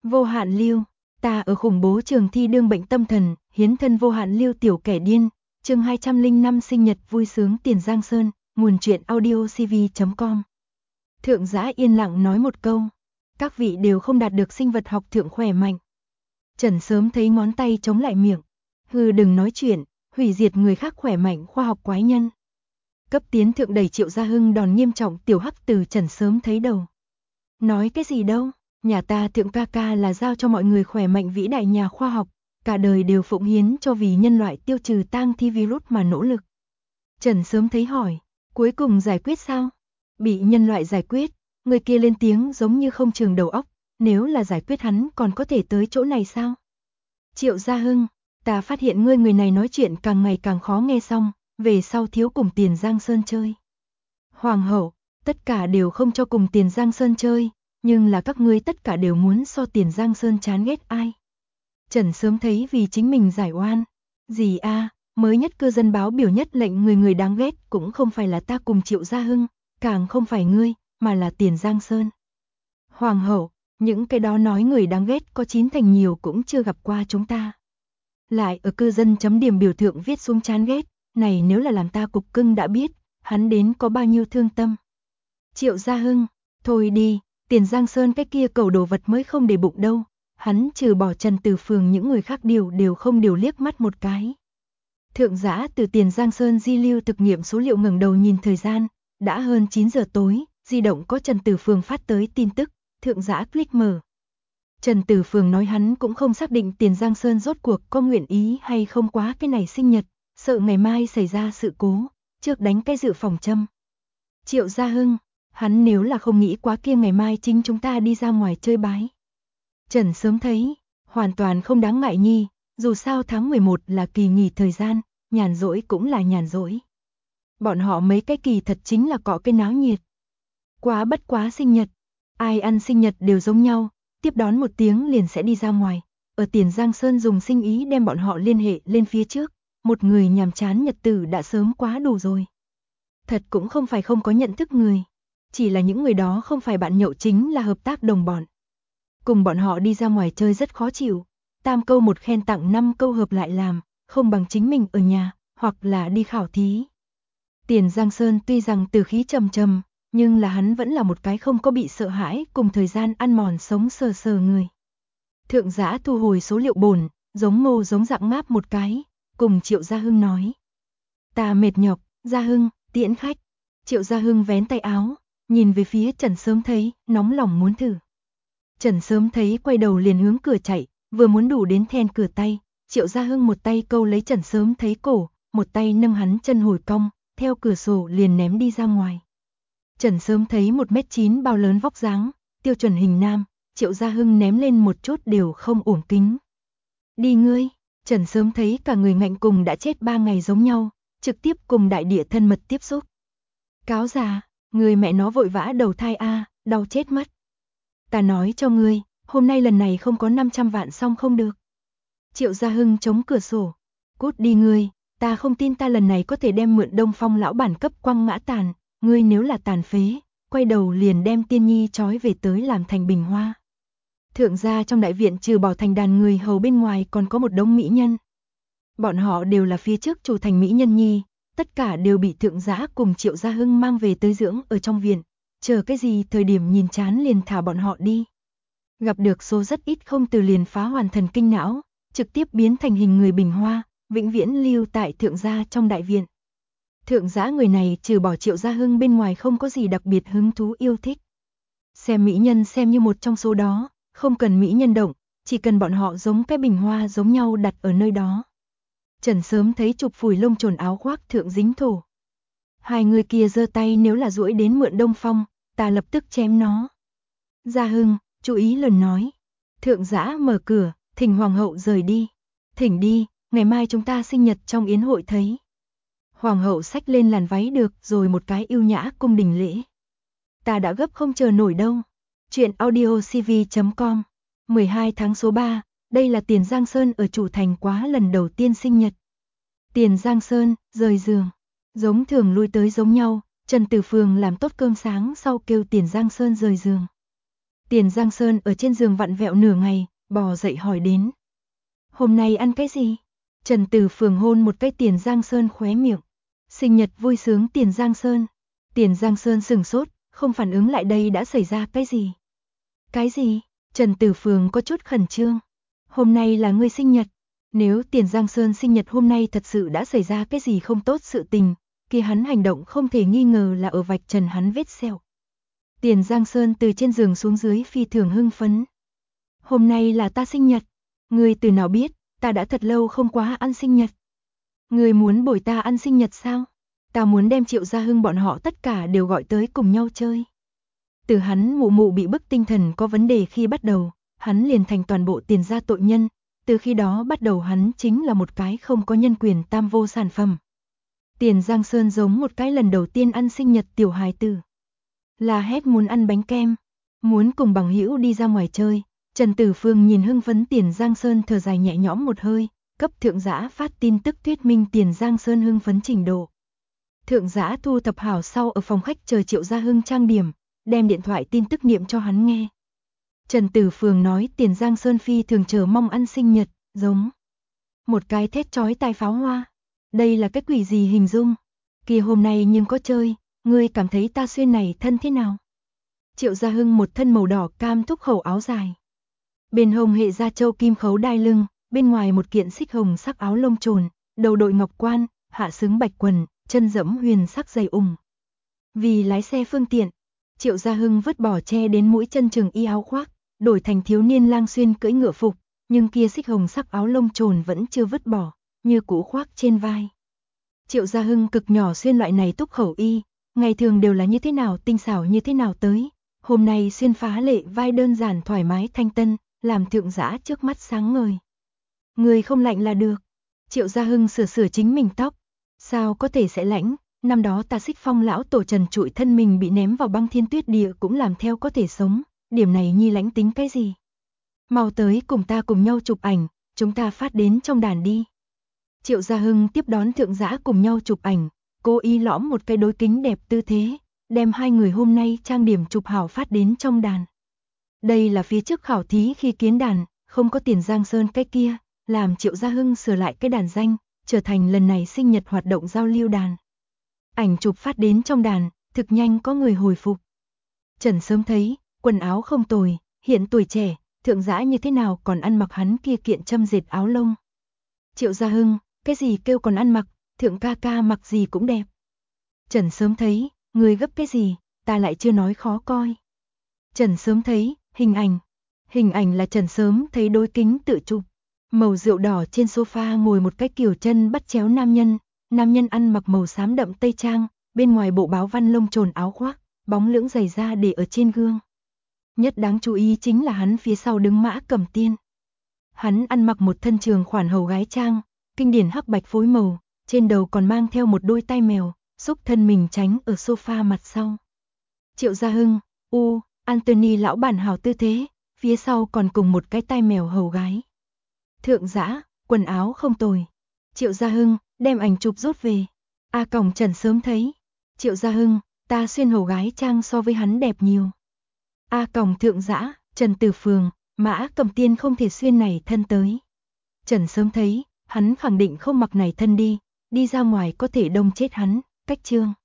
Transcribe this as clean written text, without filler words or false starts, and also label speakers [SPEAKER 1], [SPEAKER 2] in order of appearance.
[SPEAKER 1] Vô hạn lưu, ta ở khủng bố trường thi đương bệnh tâm thần, hiến thân vô hạn lưu tiểu kẻ điên, chương 205 sinh nhật vui sướng Tiền Giang Sơn, nguồn truyện audiocv.com. Thượng Giã yên lặng nói một câu, các vị đều không đạt được sinh vật học thượng khỏe mạnh. Trần sớm thấy ngón tay chống lại miệng, hừ đừng nói chuyện, hủy diệt người khác khỏe mạnh khoa học quái nhân. Cấp tiến thượng đẩy Triệu Gia Hưng đòn nghiêm trọng tiểu hắc từ Trần sớm thấy đầu. Nói cái gì đâu, nhà ta thượng ca ca là giao cho mọi người khỏe mạnh vĩ đại nhà khoa học, cả đời đều phụng hiến cho vì nhân loại tiêu trừ tang thi virus mà nỗ lực. Trần sớm thấy hỏi, cuối cùng giải quyết sao? Bị nhân loại giải quyết, người kia lên tiếng giống như không trường đầu óc, nếu là giải quyết hắn còn có thể tới chỗ này sao? Triệu Gia Hưng, ta phát hiện ngươi người này nói chuyện càng ngày càng khó nghe xong, về sau thiếu cùng Tiền Giang Sơn chơi. Hoàng hậu, tất cả đều không cho cùng Tiền Giang Sơn chơi, nhưng là các ngươi tất cả đều muốn so Tiền Giang Sơn chán ghét ai. Trần sớm thấy vì chính mình giải oan. Gì a, mới nhất cư dân báo biểu nhất lệnh người người đáng ghét cũng không phải là ta cùng Triệu Gia Hưng, càng không phải ngươi, mà là Tiền Giang Sơn. Hoàng hậu, những cái đó nói người đáng ghét có 9 thành nhiều cũng chưa gặp qua chúng ta. Lại ở cư dân chấm điểm biểu thượng viết xuống chán ghét, này nếu là làm ta cục cưng đã biết, hắn đến có bao nhiêu thương tâm. Triệu Gia Hưng, thôi đi, Tiền Giang Sơn cái kia cầu đồ vật mới không để bụng đâu, hắn trừ bỏ Trần Từ Phường những người khác đều không liếc mắt một cái. Thượng Giã từ Tiền Giang Sơn di lưu thực nghiệm số liệu ngẩng đầu nhìn thời gian, đã hơn 9 giờ tối, di động có Trần Từ Phường phát tới tin tức, Thượng Giã click mở. Trần Từ Phường nói hắn cũng không xác định Tiền Giang Sơn rốt cuộc có nguyện ý hay không quá cái này sinh nhật, sợ ngày mai xảy ra sự cố, trước đánh cái dự phòng châm. Triệu Gia Hưng, hắn nếu là không nghĩ quá kia ngày mai chính chúng ta đi ra ngoài chơi bái. Trần sớm thấy, hoàn toàn không đáng ngại nhi, dù sao tháng 11 là kỳ nghỉ thời gian, nhàn rỗi cũng là nhàn rỗi. Bọn họ mấy cái kỳ thật chính là cọ cái náo nhiệt. Quá bất quá sinh nhật, ai ăn sinh nhật đều giống nhau, tiếp đón một tiếng liền sẽ đi ra ngoài. Ở Tiền Giang Sơn dùng sinh ý đem bọn họ liên hệ lên phía trước, một người nhàm chán nhật tử đã sớm quá đủ rồi. Thật cũng không phải không có nhận thức người, chỉ là những người đó không phải bạn nhậu chính là hợp tác đồng bọn. Cùng bọn họ đi ra ngoài chơi rất khó chịu, tam câu một khen tặng 5 câu hợp lại làm, không bằng chính mình ở nhà, hoặc là đi khảo thí. Tiền Giang Sơn tuy rằng từ khí trầm trầm, nhưng là hắn vẫn là một cái không có bị sợ hãi cùng thời gian ăn mòn sống sờ sờ người. Thượng Giã thu hồi số liệu bổn, giống ngô giống dạng ngáp một cái, cùng Triệu Gia Hưng nói. Ta mệt nhọc, Gia Hưng, tiễn khách. Triệu Gia Hưng vén tay áo, nhìn về phía Trần sớm thấy, nóng lòng muốn thử. Trần sớm thấy quay đầu liền hướng cửa chạy, vừa muốn đủ đến then cửa tay, Triệu Gia Hưng một tay câu lấy Trần sớm thấy cổ, một tay nâng hắn chân hồi cong, theo cửa sổ liền ném đi ra ngoài. Trần sớm thấy 1m9 bao lớn vóc dáng, tiêu chuẩn hình nam, Triệu Gia Hưng ném lên một chút đều không uổng kính. Đi ngươi, Trần sớm thấy cả người ngạnh cùng đã chết 3 ngày giống nhau, trực tiếp cùng đại địa thân mật tiếp xúc. Cáo già, người mẹ nó vội vã đầu thai a, đau chết mất. Ta nói cho ngươi, hôm nay lần này không có 500 vạn xong không được. Triệu Gia Hưng chống cửa sổ. Cút đi ngươi, ta không tin ta lần này có thể đem mượn Đông Phong lão bản cấp quăng ngã tàn, ngươi nếu là tàn phế, quay đầu liền đem Tiên Nhi trói về tới làm thành bình hoa. Thượng gia trong đại viện trừ bỏ thành đàn người hầu bên ngoài còn có một đống mỹ nhân. Bọn họ đều là phía trước chủ thành mỹ nhân nhi, tất cả đều bị Thượng Giã cùng Triệu Gia Hưng mang về tới dưỡng ở trong viện. Chờ cái gì thời điểm nhìn chán liền thả bọn họ đi. Gặp được số rất ít không từ liền phá hoàn thần kinh não, trực tiếp biến thành hình người bình hoa, vĩnh viễn lưu tại Thượng gia trong đại viện. Thượng Giã người này trừ bỏ Triệu Gia Hưng bên ngoài không có gì đặc biệt hứng thú yêu thích. Xem mỹ nhân xem như một trong số đó, không cần mỹ nhân động, chỉ cần bọn họ giống cái bình hoa giống nhau đặt ở nơi đó. Trần sớm thấy chụp phủi lông trồn áo khoác thượng dính thổ. Hai người kia giơ tay nếu là duỗi đến mượn Đông Phong, ta lập tức chém nó. Gia Hưng, chú ý lần nói. Thượng Giã mở cửa, thỉnh hoàng hậu rời đi. Thỉnh đi, ngày mai chúng ta sinh nhật trong yến hội thấy. Hoàng hậu xách lên làn váy được rồi một cái yêu nhã cung đình lễ. Ta đã gấp không chờ nổi đâu. Chuyện audiocv.com 12 tháng số 3, đây là Tiền Giang Sơn ở chủ thành quá lần đầu tiên sinh nhật. Tiền Giang Sơn, rời giường. Giống thường lui tới giống nhau, Trần Từ Phường làm tốt cơm sáng sau kêu Tiền Giang Sơn rời giường. Tiền Giang Sơn ở trên giường vặn vẹo nửa ngày, bò dậy hỏi đến. Hôm nay ăn cái gì? Trần Tử Phường hôn một cái Tiền Giang Sơn khóe miệng. Sinh nhật vui sướng Tiền Giang Sơn. Tiền Giang Sơn sừng sốt, không phản ứng lại đây đã xảy ra cái gì. Cái gì? Trần Tử Phường có chút khẩn trương. Hôm nay là ngươi sinh nhật. Nếu Tiền Giang Sơn sinh nhật hôm nay thật sự đã xảy ra cái gì không tốt sự tình, kia hắn hành động không thể nghi ngờ là ở vạch trần hắn vết sẹo. Tiền Giang Sơn từ trên giường xuống dưới phi thường hưng phấn. Hôm nay là ta sinh nhật. Ngươi từ nào biết, ta đã thật lâu không quá ăn sinh nhật. Ngươi muốn bồi ta ăn sinh nhật sao? Ta muốn đem Triệu Gia Hưng bọn họ tất cả đều gọi tới cùng nhau chơi. Từ hắn mụ mụ bị bức tinh thần có vấn đề khi bắt đầu, hắn liền thành toàn bộ Tiền gia tội nhân. Từ khi đó bắt đầu hắn chính là một cái không có nhân quyền tam vô sản phẩm. Tiền Giang Sơn giống một cái lần đầu tiên ăn sinh nhật tiểu hài tử. La hét muốn ăn bánh kem, muốn cùng bằng hữu đi ra ngoài chơi. Trần Tử Phương nhìn hưng phấn Tiền Giang Sơn thở dài nhẹ nhõm một hơi, cấp thượng giã phát tin tức thuyết minh Tiền Giang Sơn hưng phấn trình độ. Thượng giã thu thập hảo sau ở phòng khách chờ Triệu Gia Hưng trang điểm, đem điện thoại tin tức niệm cho hắn nghe. Trần Tử Phương nói Tiền Giang Sơn phi thường chờ mong ăn sinh nhật, giống một cái thét chói tai pháo hoa. Đây là cái quỷ gì hình dung? Kia hôm nay nhưng có chơi, ngươi cảm thấy ta xuyên này thân thế nào? Triệu Gia Hưng một thân màu đỏ cam thúc khẩu áo dài. Bên hông hệ da châu kim khấu đai lưng, bên ngoài một kiện xích hồng sắc áo lông trồn, đầu đội ngọc quan, hạ xứng bạch quần, chân dẫm huyền sắc giày ủng. Vì lái xe phương tiện, Triệu Gia Hưng vứt bỏ che đến mũi chân trường y áo khoác, đổi thành thiếu niên lang xuyên cưỡi ngựa phục, nhưng kia xích hồng sắc áo lông trồn vẫn chưa vứt bỏ, như cũ khoác trên vai. Triệu Gia Hưng cực nhỏ xuyên loại này túc khẩu y, ngày thường đều là như thế nào tinh xảo như thế nào tới, hôm nay xuyên phá lệ vai đơn giản thoải mái thanh tân, làm thượng giã trước mắt sáng ngời. Người không lạnh là được. Triệu Gia Hưng sửa chính mình tóc. Sao có thể sẽ lạnh, năm đó ta Xích Phong lão tổ Trần trụi thân mình bị ném vào băng thiên tuyết địa cũng làm theo có thể sống, điểm này nhi lãnh tính cái gì? Mau tới cùng ta cùng nhau chụp ảnh, chúng ta phát đến trong đàn đi. Triệu Gia Hưng tiếp đón thượng giã cùng nhau chụp ảnh, cố ý lõm một cái đối kính đẹp tư thế, đem hai người hôm nay trang điểm chụp hảo phát đến trong đàn. Đây là phía trước khảo thí khi kiến đàn, không có Tiền Giang Sơn cái kia, làm Triệu Gia Hưng sửa lại cái đàn danh, trở thành lần này sinh nhật hoạt động giao lưu đàn. Ảnh chụp phát đến trong đàn, thực nhanh có người hồi phục. Trần sớm thấy, quần áo không tồi, hiện tuổi trẻ, thượng giã như thế nào còn ăn mặc hắn kia kiện châm dệt áo lông. Triệu Gia Hưng, cái gì kêu còn ăn mặc, thượng ca ca mặc gì cũng đẹp. Trần sớm thấy, người gấp cái gì, ta lại chưa nói khó coi. Trần sớm thấy, hình ảnh là Trần sớm thấy đối kính tự chụp. Màu rượu đỏ trên sofa ngồi một cái kiểu chân bắt chéo nam nhân ăn mặc màu xám đậm tây trang, bên ngoài bộ báo văn lông trồn áo khoác, bóng lưỡng giày da để ở trên gương. Nhất đáng chú ý chính là hắn phía sau đứng Mã Cẩm Tiên. Hắn ăn mặc một thân trường khoản hầu gái trang, kinh điển hắc bạch phối màu, trên đầu còn mang theo một đôi tai mèo, xúc thân mình tránh ở sofa mặt sau. Triệu Gia Hưng, Anthony lão bản hảo tư thế, phía sau còn cùng một cái tai mèo hầu gái. Thượng giã, quần áo không tồi. Triệu Gia Hưng, đem ảnh chụp rút về. Còng Trần sớm thấy. Triệu Gia Hưng, ta xuyên hầu gái trang so với hắn đẹp nhiều. Còng thượng giã, Trần Tử Phường, Mã Cẩm Tiên không thể xuyên này thân tới. Trần sớm thấy, hắn khẳng định không mặc này thân đi ra ngoài có thể đông chết hắn, cách trương.